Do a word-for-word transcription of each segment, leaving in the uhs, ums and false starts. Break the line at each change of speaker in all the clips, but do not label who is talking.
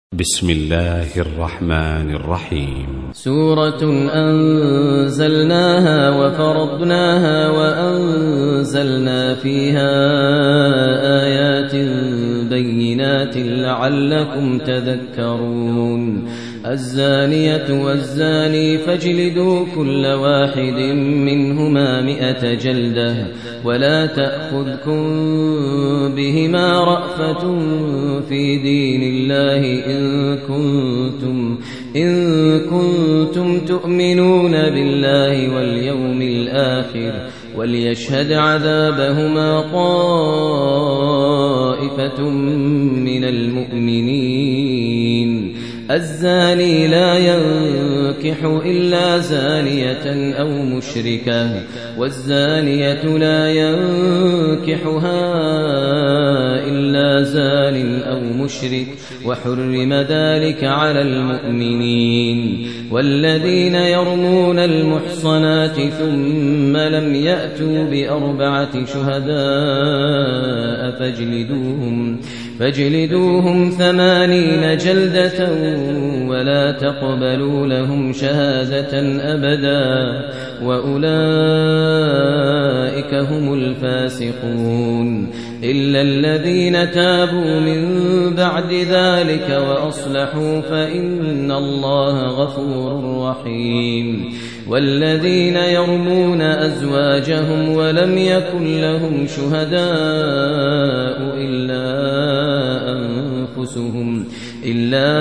بسم الله الرحمن الرحيم.
سورة أنزلناها وفرضناها وأنزلنا فيها آيات بينات لعلكم تذكرون. الزانية والزاني فاجلدوا كل واحد منهما مئة جلدة ولا تأخذكم بهما رأفة في دين الله إن كنتم, إن كنتم تؤمنون بالله واليوم الآخر وليشهد عذابهما طائفة من المؤمنين. الزاني لا ينكح إلا زانية أو مشركة والزانية لا ينكحها إلا زان أو مشرك وحرم ذلك على المؤمنين. والذين يرمون المحصنات ثم لم يأتوا بأربعة شهداء فاجلدوهم فاجلدوهم ثمانين جلدة ولا تقبلوا لهم شهادة أبدا وأولئك هم الفاسقون. إلا الذين تابوا من بعد ذلك وأصلحوا فإن الله غفور رحيم. والذين يرمون أزواجهم ولم يكن لهم شهداء إلا أنفسهم إلا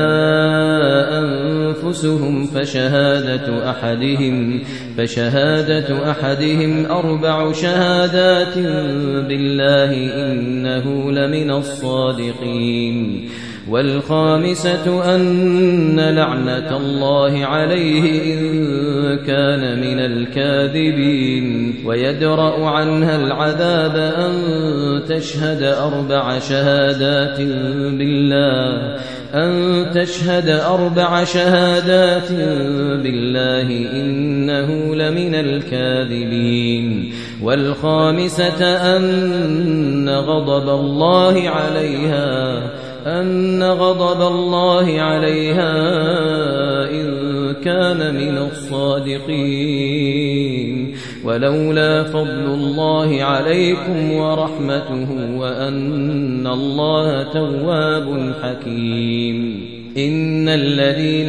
أنفسهم فشهادة أحدهم فشهادة أحدهم أربع شهادات بالله إنه لمن الصادقين. والخامسة أن لعنة الله عليه إن كان من الكاذبين. ويدرأ عنها العذاب أن تشهد أربع شهادات بالله أن تشهد أربع شهادات بالله إنه لمن الكاذبين. والخامسة أن غضب الله عليها أن غضب الله عليها إن كان من الصادقين. ولولا فضل الله عليكم ورحمته وأن الله تواب حكيم. إن الذين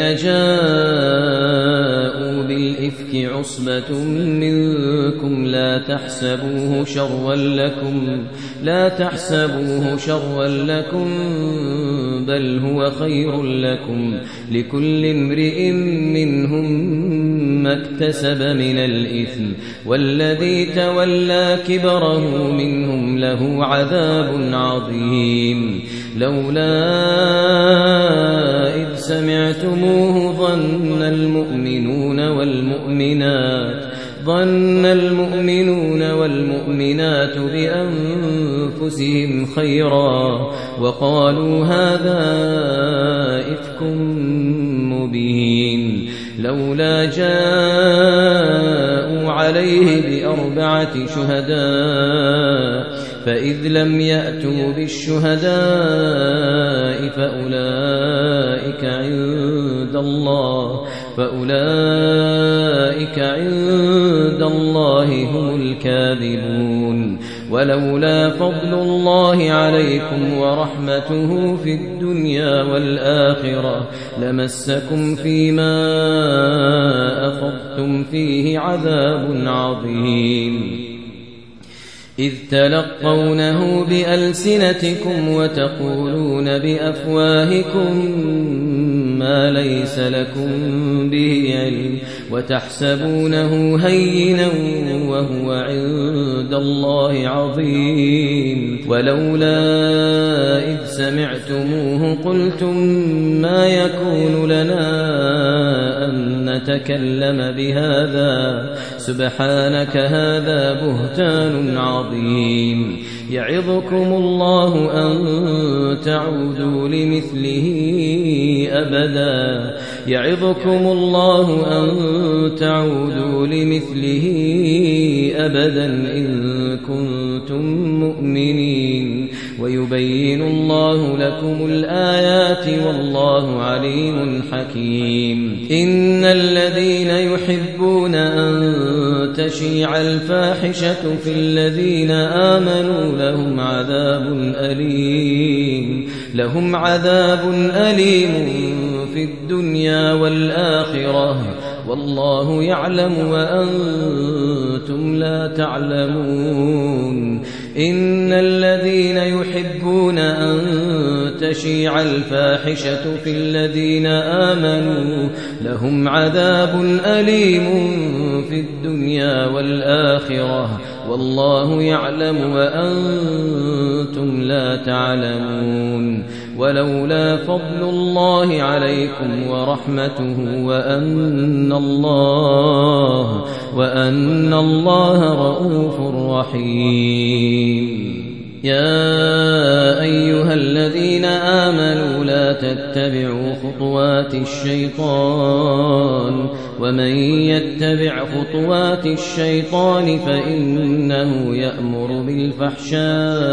جاءوا بالإفك عصبة منكم لا تحسبوه شرا لكم لا تحسبوه شرا لكم بل هو خير لكم لكل امرئ منهم ما اكتسب من الإثم والذي تولى كبره منهم له عذاب عظيم. لولا إذ سمعتموه ظن المؤمنون والمؤمنات ظن المؤمنون والمؤمنات بأنفسهم خيرا وقالوا هذا إفك مبين. لولا جاءوا عليه بأربعة شهداء فإذ لم يأتوا بالشهداء فأولئك عند الله فأولئك عند الله هم الكاذبون. ولولا فضل الله عليكم ورحمته في الدنيا والآخرة لمسكم فيما أخذتم فيه عذاب عظيم. إذ تلقونه بألسنتكم وتقولون بأفواهكم ما ليس لكم به علم وتحسبونه هينا وهو عند الله عظيم. ولولا إذ سمعتموه قلتم ما يكون لنا أن نتكلم بهذا سبحانك هذا بهتان عظيم. يعظكم الله أن تعودوا لمثله أبدا يعظكم الله أن تعودوا لمثله أبدا إن كنتم مؤمنين. ويبين الله لكم الآيات والله عليم حكيم. إن الذين يحبون أن تشيع الفاحشة في الذين آمنوا لهم عذاب أليم لهم عذاب أليم في الدنيا والآخرة والله يعلم وأنتم لا تعلمون. إن الذين يحبون أن تشيع الفاحشة في الذين آمنوا لهم عذاب أليم في الدنيا والآخرة والله يعلم وأنتم لا تعلمون. ولولا فضل الله عليكم ورحمته وأن الله وأن الله رؤوف رحيم. يا أيها الذين آمنوا لا تتبعوا خطوات الشيطان ومن يتبع خطوات الشيطان فإنه يأمر بالفحشاء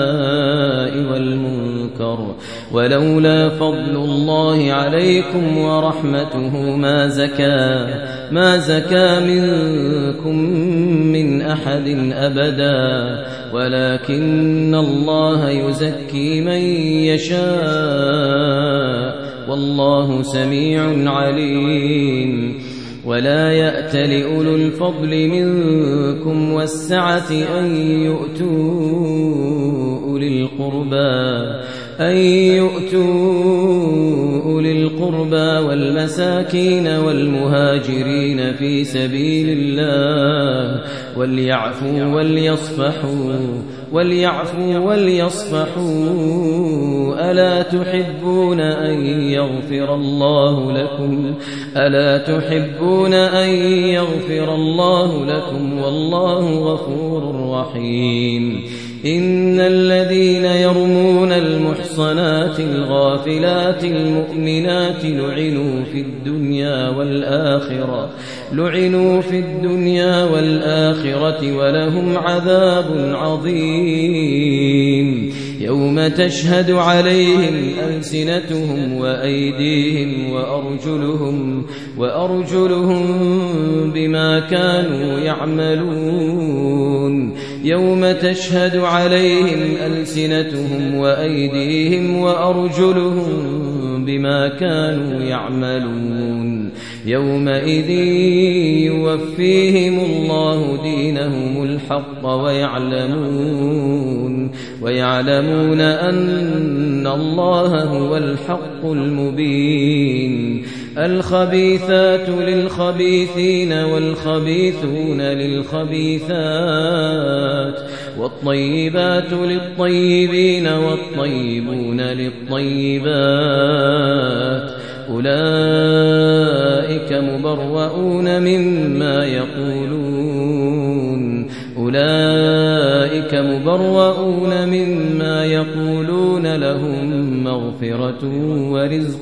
والمنكر ولولا فضل الله عليكم ورحمته ما زكى ما زكى منكم من أحد أبدا ولكن الله يزكي من يشاء والله سميع عليم. ولا يأت لأولو الفضل منكم والسعة أن يؤتوا أولي القربى أن يؤتوا أولي القربى والمساكين والمهاجرين في سبيل الله وليعفوا وليصفحوا وليعفوا وليصفحوا ألا تحبون أن يغفر الله لكم ألا تحبون أن يغفر الله لكم والله غفور رحيم. إن الذين يرمون المحصنات الغافلات المؤمنات لعنوا في الدنيا والآخرة لعنوا في الدنيا والآخرة ولهم عذاب عظيم. يوم تشهد عليهم ألسنتهم وأيديهم وأرجلهم وأرجلهم بما كانوا يعملون. يوم تشهد عليهم ألسنتهم وأيديهم وأرجلهم بما كانوا يعملون. يومئذ يوفيهم الله دينهم الحق ويعلمون ويعلمون أن الله هو الحق المبين. الخبيثات للخبيثين والخبيثون للخبيثات والطيبات للطيبين والطيبون للطيبات أولئك مبرؤون مما يقولون أولئك مبرؤون مما يقولون لهم مغفرة ورزق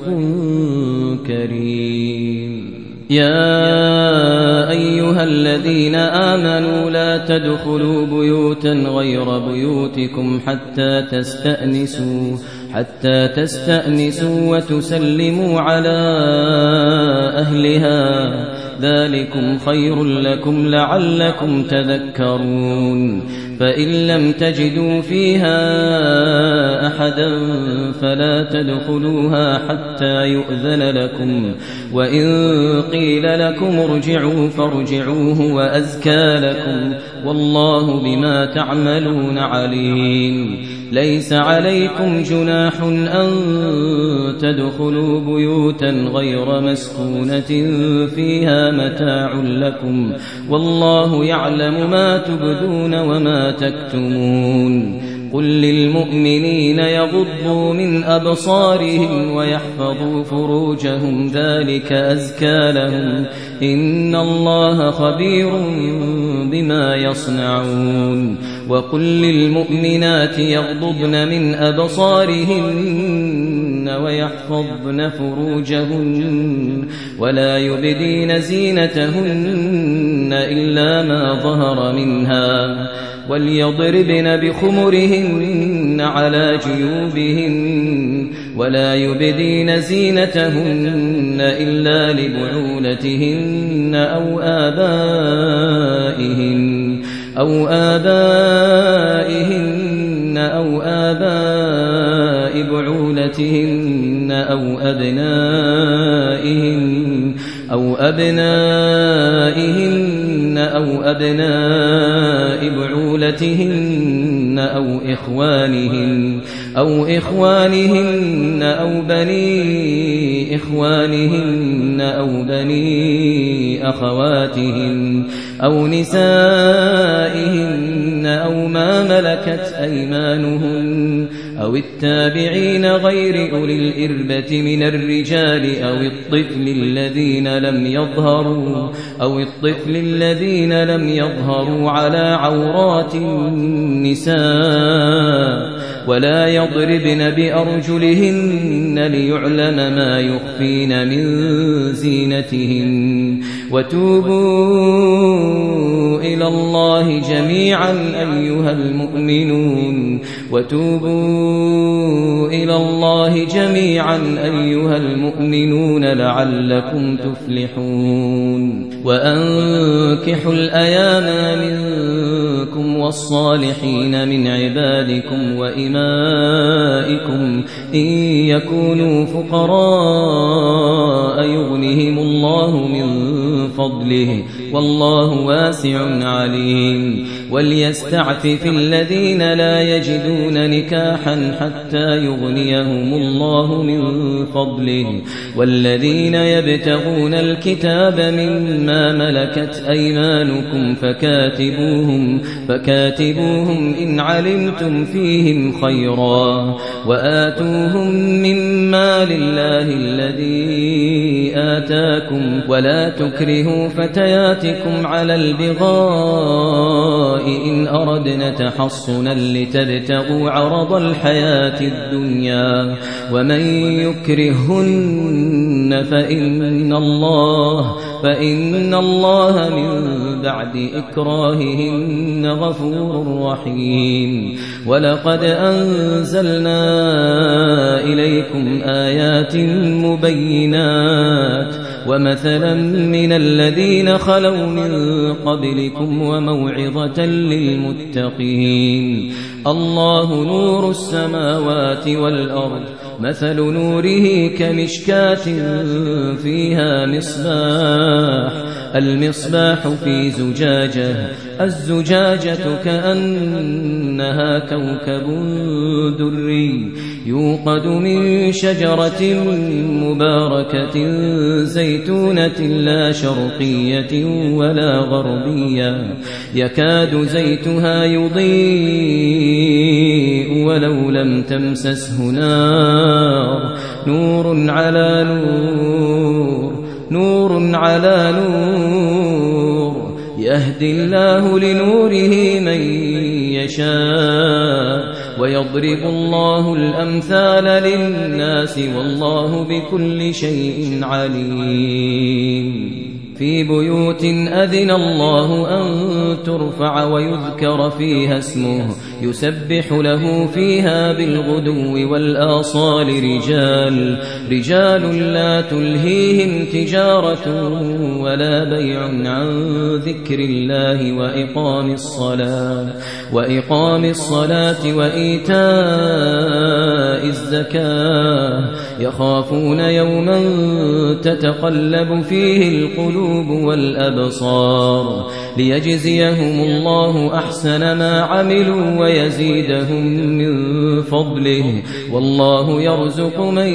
كريم. يا أيها الذين آمنوا لا تدخلوا بيوتا غير بيوتكم حتى تستأنسوا حتى تستأنسوا وتسلموا على أهلها ذلكم خير لكم لعلكم تذكرون. فإن لم تجدوا فيها أحدا فلا تدخلوها حتى يؤذن لكم وإن قيل لكم ارجعوا فارجعوه وأزكى لكم والله بما تعملون عليم. ليس عليكم جناح أن تدخلوا بيوتا غير مسكونة فيها متاع لكم والله يعلم ما تبدون وما تكتمون. قل للمؤمنين يغضوا من أبصارهم ويحفظوا فروجهم ذلك أزكى لهم إن الله خبير بما يصنعون. وقل للمؤمنات يغضضن من أبصارهن ويحفظن فروجهن ولا يبدين زينتهن إلا ما ظهر منها وليضربن بخمرهن يضعن على جيوبهن ولا يبدين زينتهن إلا لبعولتهن أو آبائهن أو آبائهن أو آباء بعولتهن أو أبنائهن أو أبنائهن أو أبناء بعولتهن أو إخوانهن أو إخوانهن أو بني إخوانهن أو بني أخواتهن أو نسائهن أو ما ملكت أيمانهن أو التابعين غير أولي الإربة من الرجال أو الطفل الذين لم يظهروا أو الطفل الذين لم يظهروا على عورات النساء ولا يضربن بأرجلهن ليعلم ما يخفين من زينتهن وتوبوا إلى الله جميعا أيها المؤمنون وتوبوا إلى الله جميعا أيها المؤمنون لعلكم تفلحون وأنكحوا الأيام منكم والصالحين من عبادكم وإمائكم إن يكونوا فقراء يغنهم الله من فضله والله واسع عليم وليستعفف الذين لا يجدون نكاحا حتى يغنيهم الله من فضله والذين يبتغون الكتاب مما ملكت أيمانكم فكاتبوهم فكاتبوهم إن علمتم فيهم خيرا وآتوهم مما لله الذي آتاكم ولا تكرهوا فتياتكم على البغاء إن أردنا تحصنا لتبتغوا عرض الحياة الدنيا ومن يكرهن فإن الله فإن الله من بعد إكراههن غفور رحيم ولقد أنزلنا إليكم آيات مبينات ومثلا من الذين خلوا من قبلكم وموعظة للمتقين الله نور السماوات والأرض مثل نوره كمشكاة فيها مصباح المصباح في زجاجة الزجاجة كأنها كوكب دري يوقد من شجرة مباركة زيتونة لا شرقية ولا غربية يكاد زيتها يضيء ولو لم تمسسه نار نور على نور نور على نور يهدي الله لنوره من يشاء ويضرب الله الأمثال للناس والله بكل شيء عليم في بيوت أذن الله أن ترفع ويذكر فيها اسمه يسبح له فيها بالغدو والآصال رجال رجال لا تلهيهم تجارة ولا بيع عن ذكر الله وإقام الصلاة وإقام الصلاة وإيتاء الزكاة يخافون يوما تتقلب فيه القلوب والأبصار ليجزيهم الله أحسن ما عملوا ويزيدهم من فضله والله يرزق من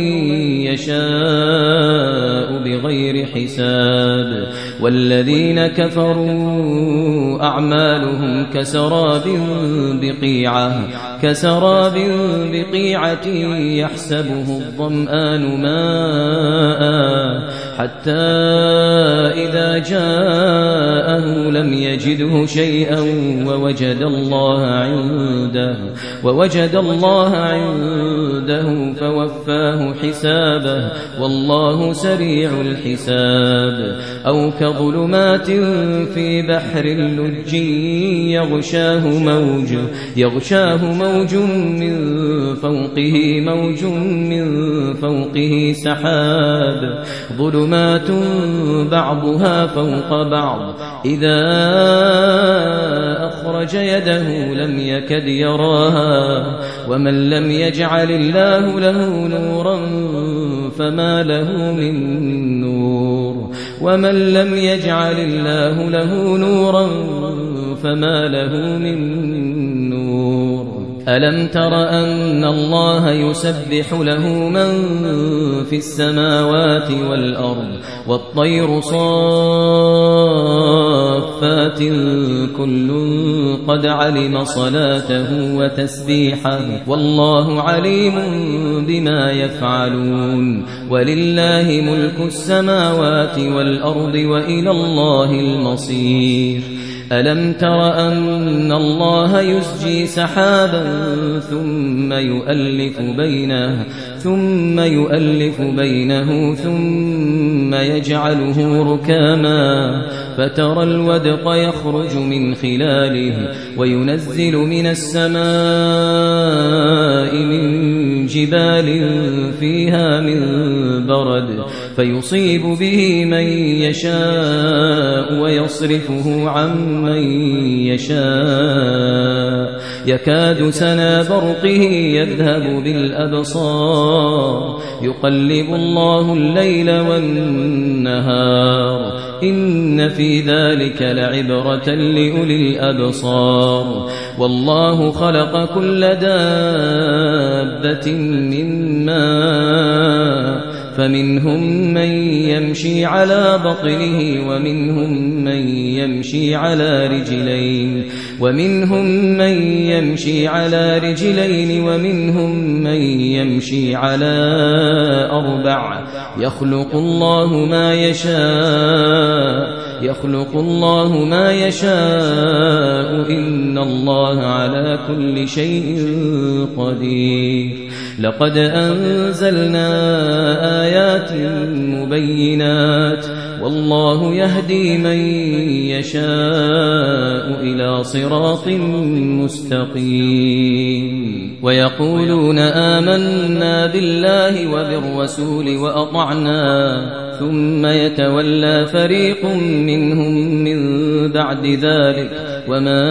يشاء بغير حساب والذين كفروا أعمالهم كسراب بقيعة كسراب بقيعة يحسبه الظمآن ماء حتى إذا جاءه لم يجده شيئا ووجد الله عنده ووجد الله عنده عنده فوفاه حسابه والله سريع الحساب أو كظلمات في بحر اللج يغشاه موج يغشاه موج من فوقه موج من فوقه سحاب ظلمات بعضها فوق بعض إذا أخرج يده لم يكد يراها ومن لم يجعل الله له نورا فما له من نور ومن لم يجعل الله له نورا فما له من نور ألم تر أن الله يسبح له من في السماوات والأرض والطير صافات كل قد علم صلاته وتسبيحه والله عليم بما يفعلون ولله ملك السماوات والأرض وإلى الله المصير ألم تر أن الله يسجي سحابا ثم يؤلف بينه ثم يؤلف بينه ثم يجعله ركاما فترى الودق يخرج من خلاله وينزل من السماء من جبال فيها من برد فيصيب به من يشاء ويصرفه عن من يشاء يكاد سنا برقه يذهب بالأبصار يقلب الله الليل والنهار إن في ذلك لعبرة لأولي الأبصار والله خلق كل دابة من ماء فمنهم من يمشي على بطنه ومنهم من يمشي على رجلين ومنهم من يمشي على رجلين ومنهم من يمشي على أربع يخلق الله ما يشاء يخلق الله ما يشاء إن الله على كل شيء قدير لقد أنزلنا آيات مبينات والله يهدي من يشاء إلى صراط مستقيم ويقولون آمنا بالله وبالرسول وأطعنا ثم يتولى فريق منهم من بعد ذلك وما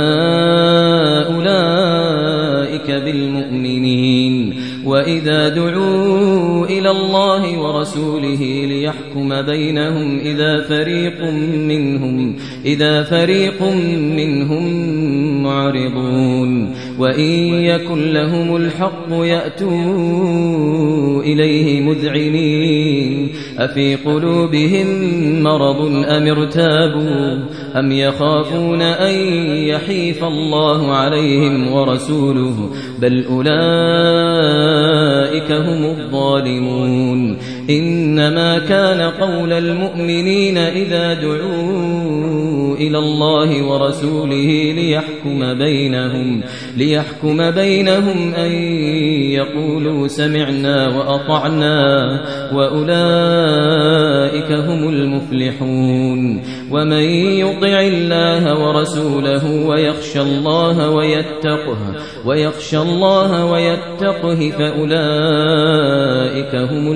أولئك بالمؤمنين وإذا دعوا إلى الله ورسوله ليحكم بينهم إذا فريق منهم إذا فريق منهم معرضون وإن يكن لهم الحق يأتوا إليه مذعنين أفي قلوبهم مرض أم ارتابوا أم يخافون أن يحيف الله عليهم ورسوله بل أولئك هم الظالمون إنما كان قول المؤمنين إذا دعوا إلى الله ورسوله ليحكم بينهم ليحكم بينهم أن يقولوا سمعنا وأطعنا وأولئك هم المفلحون ومن يطع الله ورسوله ويخشى الله ويتقه ويخشى الله ويتقه فأولئك هم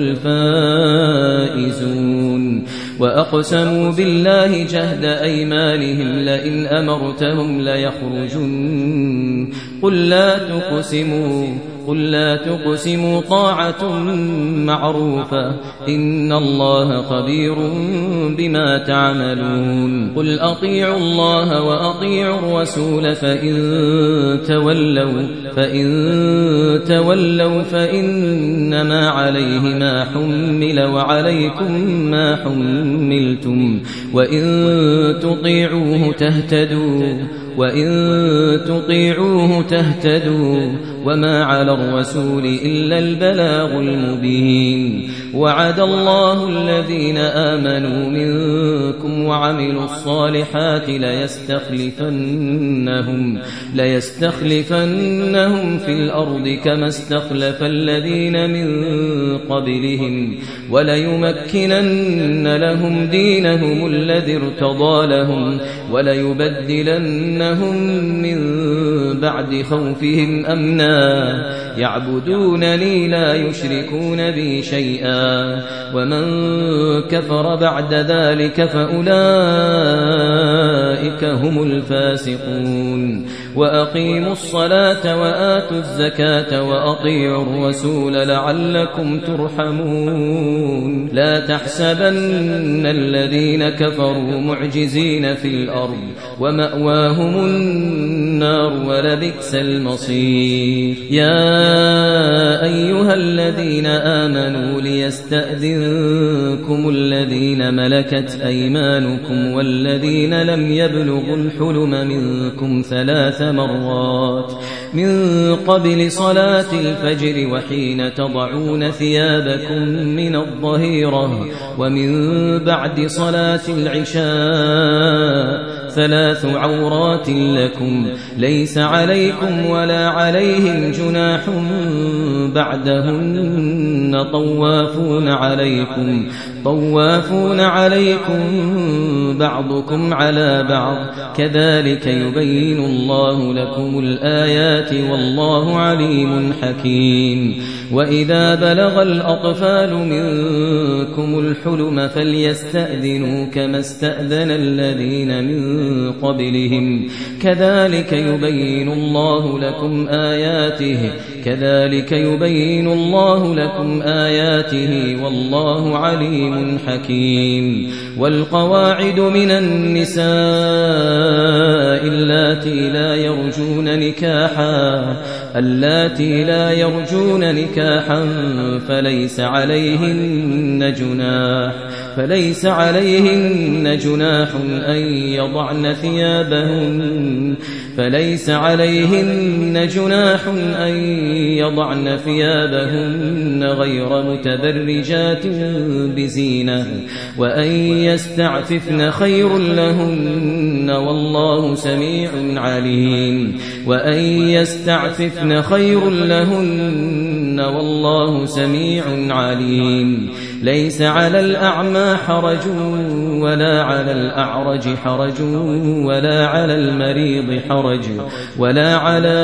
الفائزون وأقسموا بالله جهد أيمانهم لئن أمرتهم ليخرجن قل لا تقسموا قل لا تقسموا طاعة معروفة إن الله خبير بما تعملون قل أطيعوا الله وأطيعوا الرسول فإن تولوا فإن تولوا فإنما عليه ما حمل وعليكم ما حملتم وإن تطيعوه تهتدوا وإن تطيعوه تهتدوا وما على الرسول إلا البلاغ المبين وعد الله الذين آمنوا منكم وعملوا الصالحات ليستخلفنهم, ليستخلفنهم في الأرض كما استخلف الذين من قبلهم وليمكنن لهم دينهم الذي ارتضى لهم وليبدلنهم من بعد خوفهم أمنا يعبدونني لا يشركون بي شيئا ومن كفر بعد ذلك فأولئك هم الفاسقون وأقيموا الصلاة وآتوا الزكاة وأطيعوا الرسول لعلكم ترحمون لا تحسبن الذين كفروا معجزين في الأرض ومأواهم النار ولبئس المصير يا أيها الذين آمنوا ليستأذنكم الذين ملكت أيمانكم والذين لم يبلغوا الحلم منكم ثلاث مرات من قبل صلاة الفجر وحين تضعون ثيابكم من الظهيرة ومن بعد صلاة العشاء ثلاث عورات لكم ليس عليكم ولا عليهم جناح بعدهن طوافون عليكم طوافون عليكم بعضكم على بعض كذلك يبين الله لكم الآيات والله عليم حكيم وإذا بلغ الأطفال منكم الحلم فليستأذنوا كما استأذن الذين من قبلهم كذلك يبين الله لكم آياته كذلك يبين الله لكم آياته والله عليم حكيم والقواعد من النساء اللاتي لا يرجون نكاحا اللاتي لا يرجون نكاحا فليس عليهن جناح فليس عليهن جناح أن يضعن ثيابهن فليس عليهن جناح أن يضعن ثيابهن غير متبرجات بزينة وأن يستعففن خير لهن والله سميع عليم وأن يستعففن خير لهن والله سميع عليم ليس على الأعمى حرج ولا على الأعرج حرج ولا على المريض حرج ولا على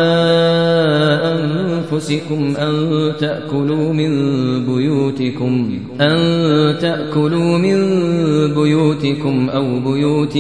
أنفسكم أن تأكلوا من بيوتكم أن تأكلوا من بيوتكم أو بيوت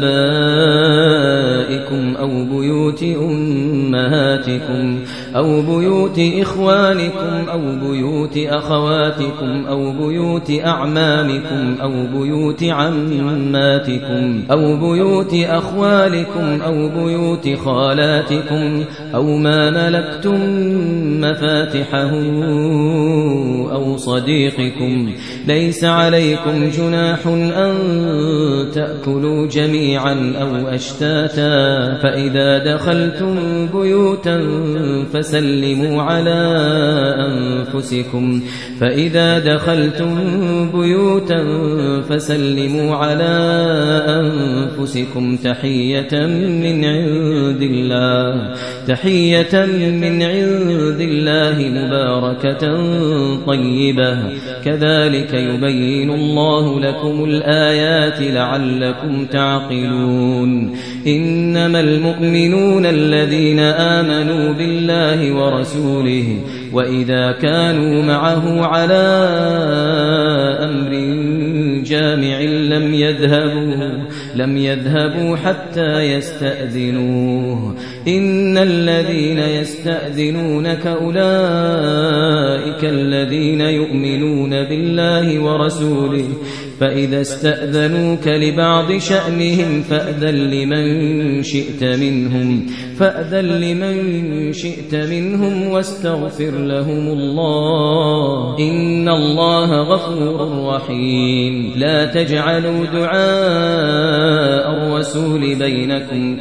آبائكم أو بيوت أمهاتكم أو بيوت إخوانكم أو بيوت أخواتكم أو بيوت أعمامكم أو بيوت عماتكم أو بيوت أخوالكم أو بيوت خالاتكم أو ما ملكتم مفاتحه أو صديقكم ليس عليكم جناح أن تأكلوا جميعا أو أشتاتا فإذا دخلتم بيوتا فسلموا على أنفسكم فإذا دخلتم بيوتا فسلموا على أنفسكم تحية من عند الله تحية من عند الله مباركة طيبة كذلك يبين الله لكم الآيات لعلكم تعقلون إنما المؤمنون الذين آمنوا بالله ورسوله وإذا كانوا معه على أمر جامع لم يذهبوا لم يذهبوا حتى يستأذنوه إن الذين يستأذنونك أولئك الذين يؤمنون بالله ورسوله فإذا استأذنوك لبعض شأنهم فأذن لمن شئت منهم فأذن لمن شئت منهم واستغفر لهم الله إن الله غفور رحيم لا تجعلوا دعاء الرسول بينكم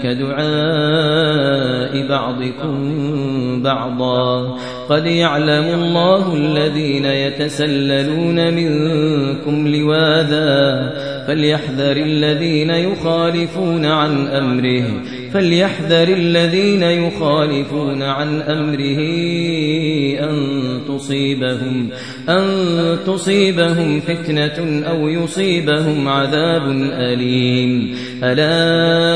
كدعاء بعضكم بعضا قد يعلم الله الذين يتسللون منكم لواذا فليحذر الذين يخالفون عن أمره فليحذر الذين يخالفون عن أمره أن تصيبهم أن تصيبهم فتنة أو يصيبهم عذاب أليم ألا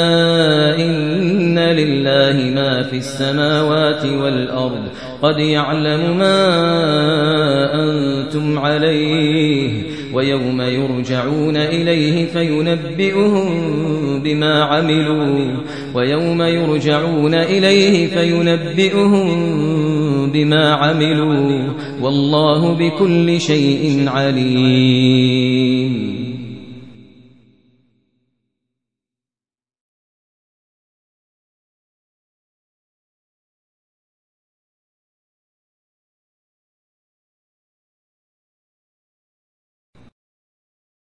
إن لله ما في السماوات والأرض قد يعلم ما أنتم عليه ويوم يرجعون إليه فينبئهم بما عملوا ويوم يرجعون إليه فينبئهم بما عملوا والله بكل شيء عليم